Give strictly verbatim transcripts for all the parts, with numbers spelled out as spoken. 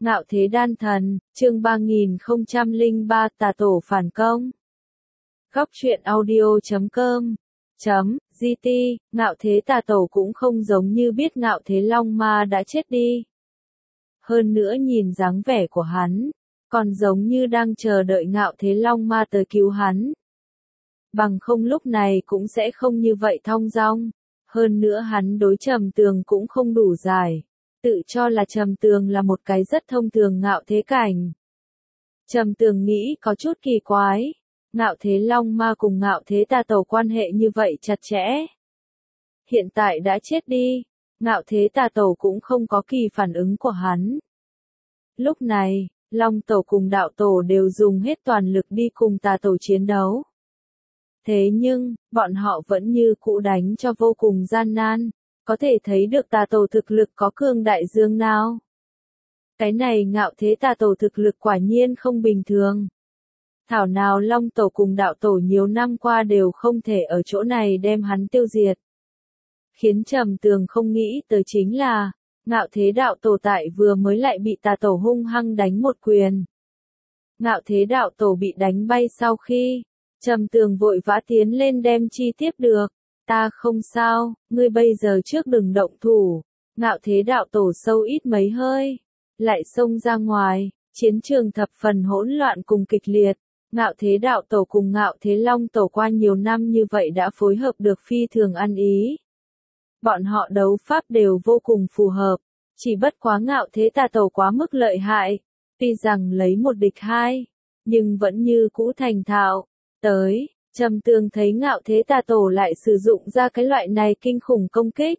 Ngạo Thế Đan Thần, chương ba nghìn không trăm lẻ ba Tà Tổ phản công. Góc truyện audio chấm com chấm gt, Ngạo Thế Tà Tổ cũng không giống như biết Ngạo Thế Long Ma đã chết đi. Hơn nữa nhìn dáng vẻ của hắn, còn giống như đang chờ đợi Ngạo Thế Long Ma tới cứu hắn. Bằng không lúc này cũng sẽ không như vậy thong dong. Hơn nữa hắn đối Trầm Tường cũng không đủ giải. Tự cho là Trầm Tường là một cái rất thông thường Ngạo Thế cảnh. Trầm Tường nghĩ có chút kỳ quái. Ngạo Thế Long Ma cùng Ngạo Thế Tà Tổ quan hệ như vậy chặt chẽ. Hiện tại đã chết đi. Ngạo Thế Tà Tổ cũng không có kỳ phản ứng của hắn. Lúc này, Long Tổ cùng Đạo Tổ đều dùng hết toàn lực đi cùng Tà Tổ chiến đấu. Thế nhưng, bọn họ vẫn như cũ đánh cho vô cùng gian nan. Có thể thấy được Tà Tổ thực lực có cường đại dương nào. Cái này Ngạo Thế Tà Tổ thực lực quả nhiên không bình thường. Thảo nào Long Tổ cùng Đạo Tổ nhiều năm qua đều không thể ở chỗ này đem hắn tiêu diệt. Khiến Trầm Tường không nghĩ tới chính là, Ngạo Thế Đạo Tổ tại vừa mới lại bị Tà Tổ hung hăng đánh một quyền. Ngạo Thế Đạo Tổ bị đánh bay sau khi, Trầm Tường vội vã tiến lên đem chi tiếp được. Ta không sao, ngươi bây giờ trước đừng động thủ. Ngạo Thế Đạo Tổ sâu ít mấy hơi, lại xông ra ngoài, chiến trường thập phần hỗn loạn cùng kịch liệt. Ngạo Thế Đạo Tổ cùng Ngạo Thế Long Tổ qua nhiều năm như vậy đã phối hợp được phi thường ăn ý. Bọn họ đấu pháp đều vô cùng phù hợp, chỉ bất quá Ngạo Thế Tà Tổ quá mức lợi hại, tuy rằng lấy một địch hai, nhưng vẫn như cũ thành thạo. Tới, Trầm Tường thấy Ngạo Thế Tà Tổ lại sử dụng ra cái loại này kinh khủng công kích.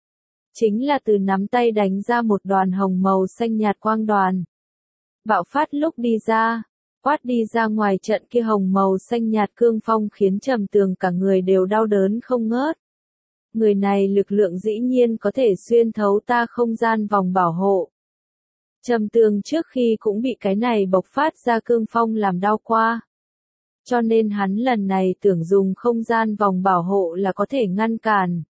Chính là từ nắm tay đánh ra một đoàn hồng màu xanh nhạt quang đoàn. Bạo phát lúc đi ra, quát đi ra ngoài trận kia hồng màu xanh nhạt cương phong khiến Trầm Tường cả người đều đau đớn không ngớt. Người này lực lượng dĩ nhiên có thể xuyên thấu ta không gian vòng bảo hộ. Trầm Tường trước khi cũng bị cái này bộc phát ra cương phong làm đau qua. Cho nên hắn lần này tưởng dùng không gian vòng bảo hộ là có thể ngăn cản.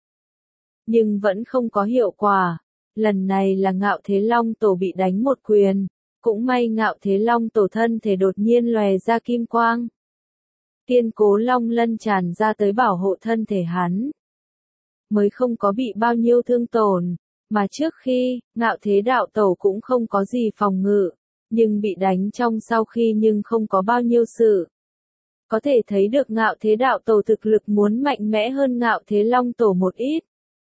Nhưng vẫn không có hiệu quả. Lần này là Ngạo Thế Long Tổ bị đánh một quyền. Cũng may Ngạo Thế Long Tổ thân thể đột nhiên lòe ra kim quang. Tiên Cố Long Lân tràn ra tới bảo hộ thân thể hắn. Mới không có bị bao nhiêu thương tổn. Mà trước khi, Ngạo Thế Đạo Tổ cũng không có gì phòng ngự. Nhưng bị đánh trong sau khi nhưng không có bao nhiêu sự. Có thể thấy được Ngạo Thế Đạo Tổ thực lực muốn mạnh mẽ hơn Ngạo Thế Long Tổ một ít.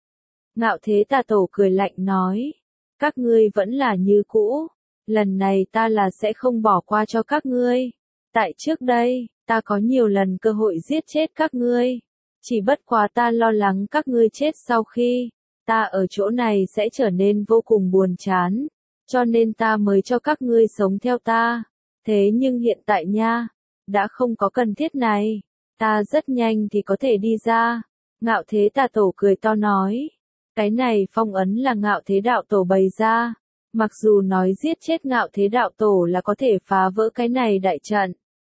Ngạo Thế Tà Tổ cười lạnh nói. Các ngươi vẫn là như cũ. Lần này ta là sẽ không bỏ qua cho các ngươi. Tại trước đây, ta có nhiều lần cơ hội giết chết các ngươi. Chỉ bất quá ta lo lắng các ngươi chết sau khi, ta ở chỗ này sẽ trở nên vô cùng buồn chán. Cho nên ta mới cho các ngươi sống theo ta. Thế nhưng hiện tại nha, đã không có cần thiết này. Ta rất nhanh thì có thể đi ra. Ngạo Thế Tà Tổ cười to nói. Cái này phong ấn là Ngạo Thế Đạo Tổ bày ra. Mặc dù nói giết chết Ngạo Thế Đạo Tổ là có thể phá vỡ cái này đại trận.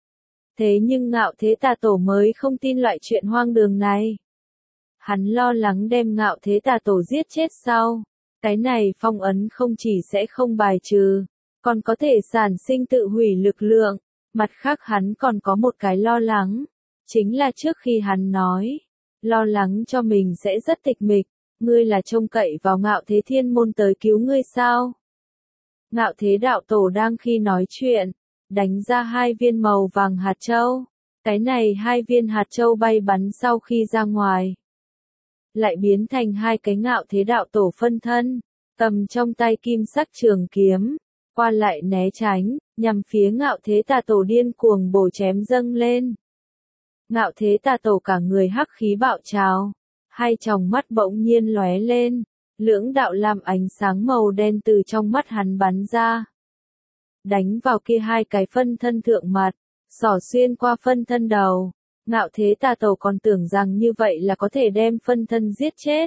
Thế nhưng Ngạo Thế Tà Tổ mới không tin loại chuyện hoang đường này. Hắn lo lắng đem Ngạo Thế Tà Tổ giết chết sau. Cái này phong ấn không chỉ sẽ không bài trừ, còn có thể sản sinh tự hủy lực lượng. Mặt khác hắn còn có một cái lo lắng. Chính là trước khi hắn nói, lo lắng cho mình sẽ rất tịch mịch. Ngươi là trông cậy vào Ngạo Thế Thiên Môn tới cứu ngươi sao? Ngạo Thế Đạo Tổ đang khi nói chuyện, đánh ra hai viên màu vàng hạt châu. Cái này hai viên hạt châu bay bắn sau khi ra ngoài. Lại biến thành hai cái Ngạo Thế Đạo Tổ phân thân, cầm trong tay kim sắc trường kiếm, qua lại né tránh, nhằm phía Ngạo Thế Tà Tổ điên cuồng bổ chém dâng lên. Ngạo Thế Tà Tổ cả người hắc khí bạo trào, hai tròng mắt bỗng nhiên lóe lên. Lưỡng đạo làm ánh sáng màu đen từ trong mắt hắn bắn ra. Đánh vào kia hai cái phân thân thượng mặt, xỏ xuyên qua phân thân đầu. Ngạo Thế Tà Tổ còn tưởng rằng như vậy là có thể đem phân thân giết chết.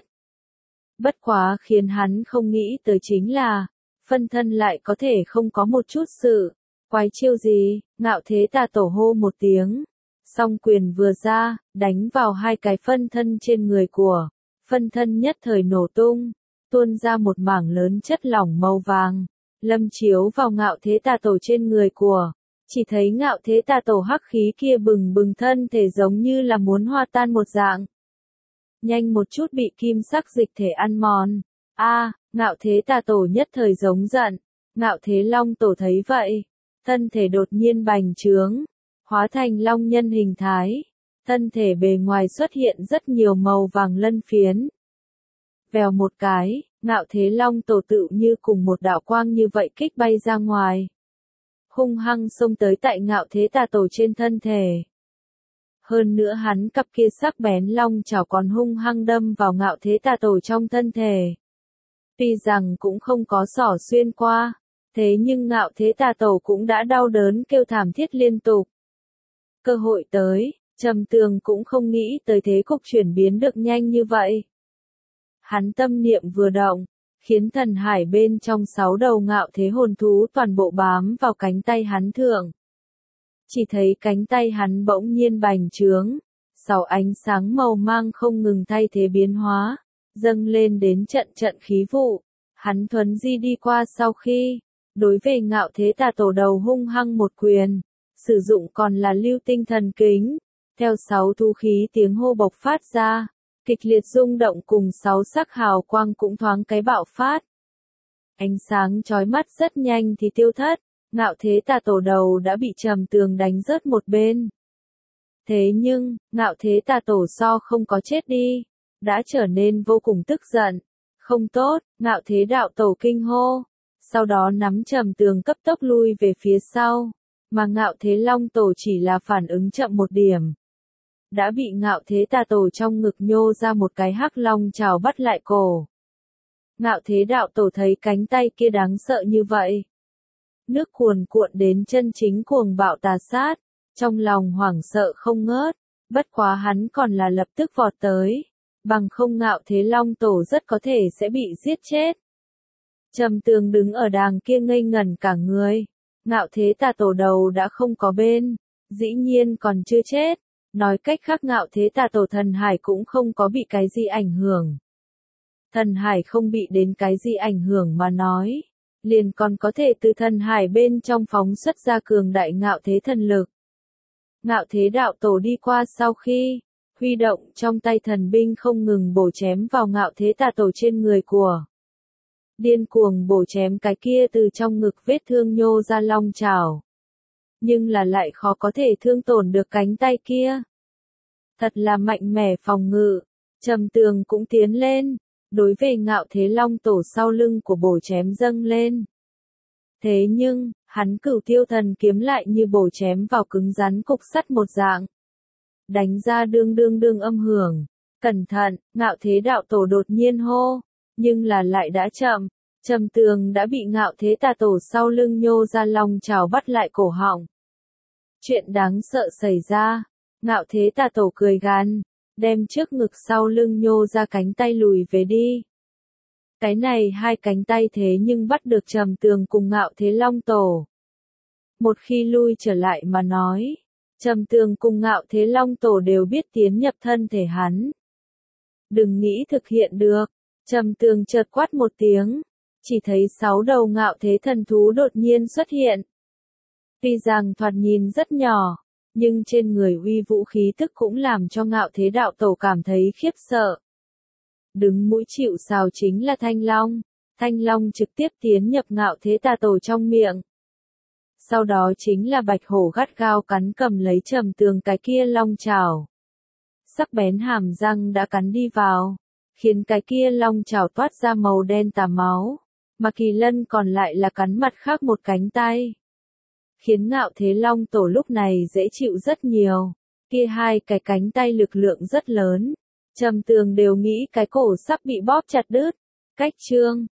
Bất quá khiến hắn không nghĩ tới chính là, phân thân lại có thể không có một chút sự. Quái chiêu gì, Ngạo Thế Tà Tổ hô một tiếng. Song quyền vừa ra, đánh vào hai cái phân thân trên người của. Phân thân nhất thời nổ tung, tuôn ra một mảng lớn chất lỏng màu vàng, lâm chiếu vào Ngạo Thế Tà Tổ trên người của, chỉ thấy Ngạo Thế Tà Tổ hắc khí kia bừng bừng thân thể giống như là muốn hòa tan một dạng. Nhanh một chút bị kim sắc dịch thể ăn mòn. A, Ngạo Thế Tà Tổ nhất thời giống giận. Ngạo Thế Long Tổ thấy vậy, thân thể đột nhiên bành trướng, hóa thành long nhân hình thái. Thân thể bề ngoài xuất hiện rất nhiều màu vàng lân phiến. Vèo một cái, Ngạo Thế Long Tổ tự như cùng một đạo quang như vậy kích bay ra ngoài. Hung hăng xông tới tại Ngạo Thế Tà Tổ trên thân thể. Hơn nữa hắn cặp kia sắc bén long chảo còn hung hăng đâm vào Ngạo Thế Tà Tổ trong thân thể. Tuy rằng cũng không có xỏ xuyên qua, thế nhưng Ngạo Thế Tà Tổ cũng đã đau đớn kêu thảm thiết liên tục. Cơ hội tới, Trầm Tường cũng không nghĩ tới thế cục chuyển biến được nhanh như vậy. Hắn tâm niệm vừa động, khiến thần hải bên trong sáu đầu Ngạo Thế hồn thú toàn bộ bám vào cánh tay hắn thượng. Chỉ thấy cánh tay hắn bỗng nhiên bành trướng, sáu ánh sáng màu mang không ngừng thay thế biến hóa, dâng lên đến trận trận khí vụ. Hắn thuấn di đi qua sau khi, đối về Ngạo Thế Tà Tổ đầu hung hăng một quyền, sử dụng còn là lưu tinh thần kính, theo sáu thú khí tiếng hô bộc phát ra, kịch liệt rung động cùng sáu sắc hào quang cũng thoáng cái bạo phát. Ánh sáng chói mắt rất nhanh thì tiêu thất, Ngạo Thế Tà Tổ đầu đã bị Trầm Tường đánh rớt một bên. Thế nhưng, Ngạo Thế Tà Tổ so không có chết đi, đã trở nên vô cùng tức giận. Không tốt, Ngạo Thế Đạo Tổ kinh hô, sau đó nắm Trầm Tường cấp tốc lui về phía sau, mà Ngạo Thế Long Tổ chỉ là phản ứng chậm một điểm. Đã bị Ngạo Thế Tà Tổ trong ngực nhô ra một cái hắc long trào bắt lại cổ. Ngạo Thế Đạo Tổ thấy cánh tay kia đáng sợ như vậy. Nước cuồn cuộn đến chân chính cuồng bạo tà sát, trong lòng hoảng sợ không ngớt, bất quá hắn còn là lập tức vọt tới, bằng không Ngạo Thế Long Tổ rất có thể sẽ bị giết chết. Trầm Tường đứng ở đàng kia ngây ngẩn cả người, Ngạo Thế Tà Tổ đầu đã không có bên, dĩ nhiên còn chưa chết, nói cách khác Ngạo Thế Tà Tổ thần hải cũng không có bị cái gì ảnh hưởng. Thần hải không bị đến cái gì ảnh hưởng mà nói, liền còn có thể từ thần hải bên trong phóng xuất ra cường đại Ngạo Thế thần lực. Ngạo Thế Đạo Tổ đi qua sau khi, huy động trong tay thần binh không ngừng bổ chém vào Ngạo Thế Tà Tổ trên người của. Điên cuồng bổ chém cái kia từ trong ngực vết thương nhô ra long chảo. Nhưng là lại khó có thể thương tổn được cánh tay kia. Thật là mạnh mẽ phòng ngự, Trầm Tường cũng tiến lên, đối về Ngạo Thế Long Tổ sau lưng của bổ chém dâng lên. Thế nhưng, hắn Cửu Tiêu Thần kiếm lại như bổ chém vào cứng rắn cục sắt một dạng. Đánh ra đương đương đương âm hưởng. Cẩn thận, Ngạo Thế Đạo Tổ đột nhiên hô, nhưng là lại đã chậm. Trầm Tường đã bị Ngạo Thế Tà Tổ sau lưng nhô ra long trào bắt lại cổ họng. Chuyện đáng sợ xảy ra, Ngạo Thế Tà Tổ cười gằn, đem trước ngực sau lưng nhô ra cánh tay lùi về đi. Cái này hai cánh tay thế nhưng bắt được Trầm Tường cùng Ngạo Thế Long Tổ. Một khi lui trở lại mà nói, Trầm Tường cùng Ngạo Thế Long Tổ đều biết tiến nhập thân thể hắn. Đừng nghĩ thực hiện được, Trầm Tường chợt quát một tiếng, chỉ thấy sáu đầu Ngạo Thế thần thú đột nhiên xuất hiện. Tuy rằng thoạt nhìn rất nhỏ, nhưng trên người uy vũ khí tức cũng làm cho Ngạo Thế Đạo Tổ cảm thấy khiếp sợ. Đứng mũi chịu sào chính là Thanh Long, Thanh Long trực tiếp tiến nhập Ngạo Thế Tà Tổ trong miệng. Sau đó chính là Bạch Hổ gắt gao cắn cầm lấy Trầm Tường cái kia long chảo. Sắc bén hàm răng đã cắn đi vào, khiến cái kia long chảo toát ra màu đen tà máu, mà Kỳ Lân còn lại là cắn mặt khác một cánh tay. Khiến Ngạo Thế Long Tổ lúc này dễ chịu rất nhiều, kia hai cái cánh tay lực lượng rất lớn. Trầm Tường đều nghĩ cái cổ sắp bị bóp chặt đứt. Cách chương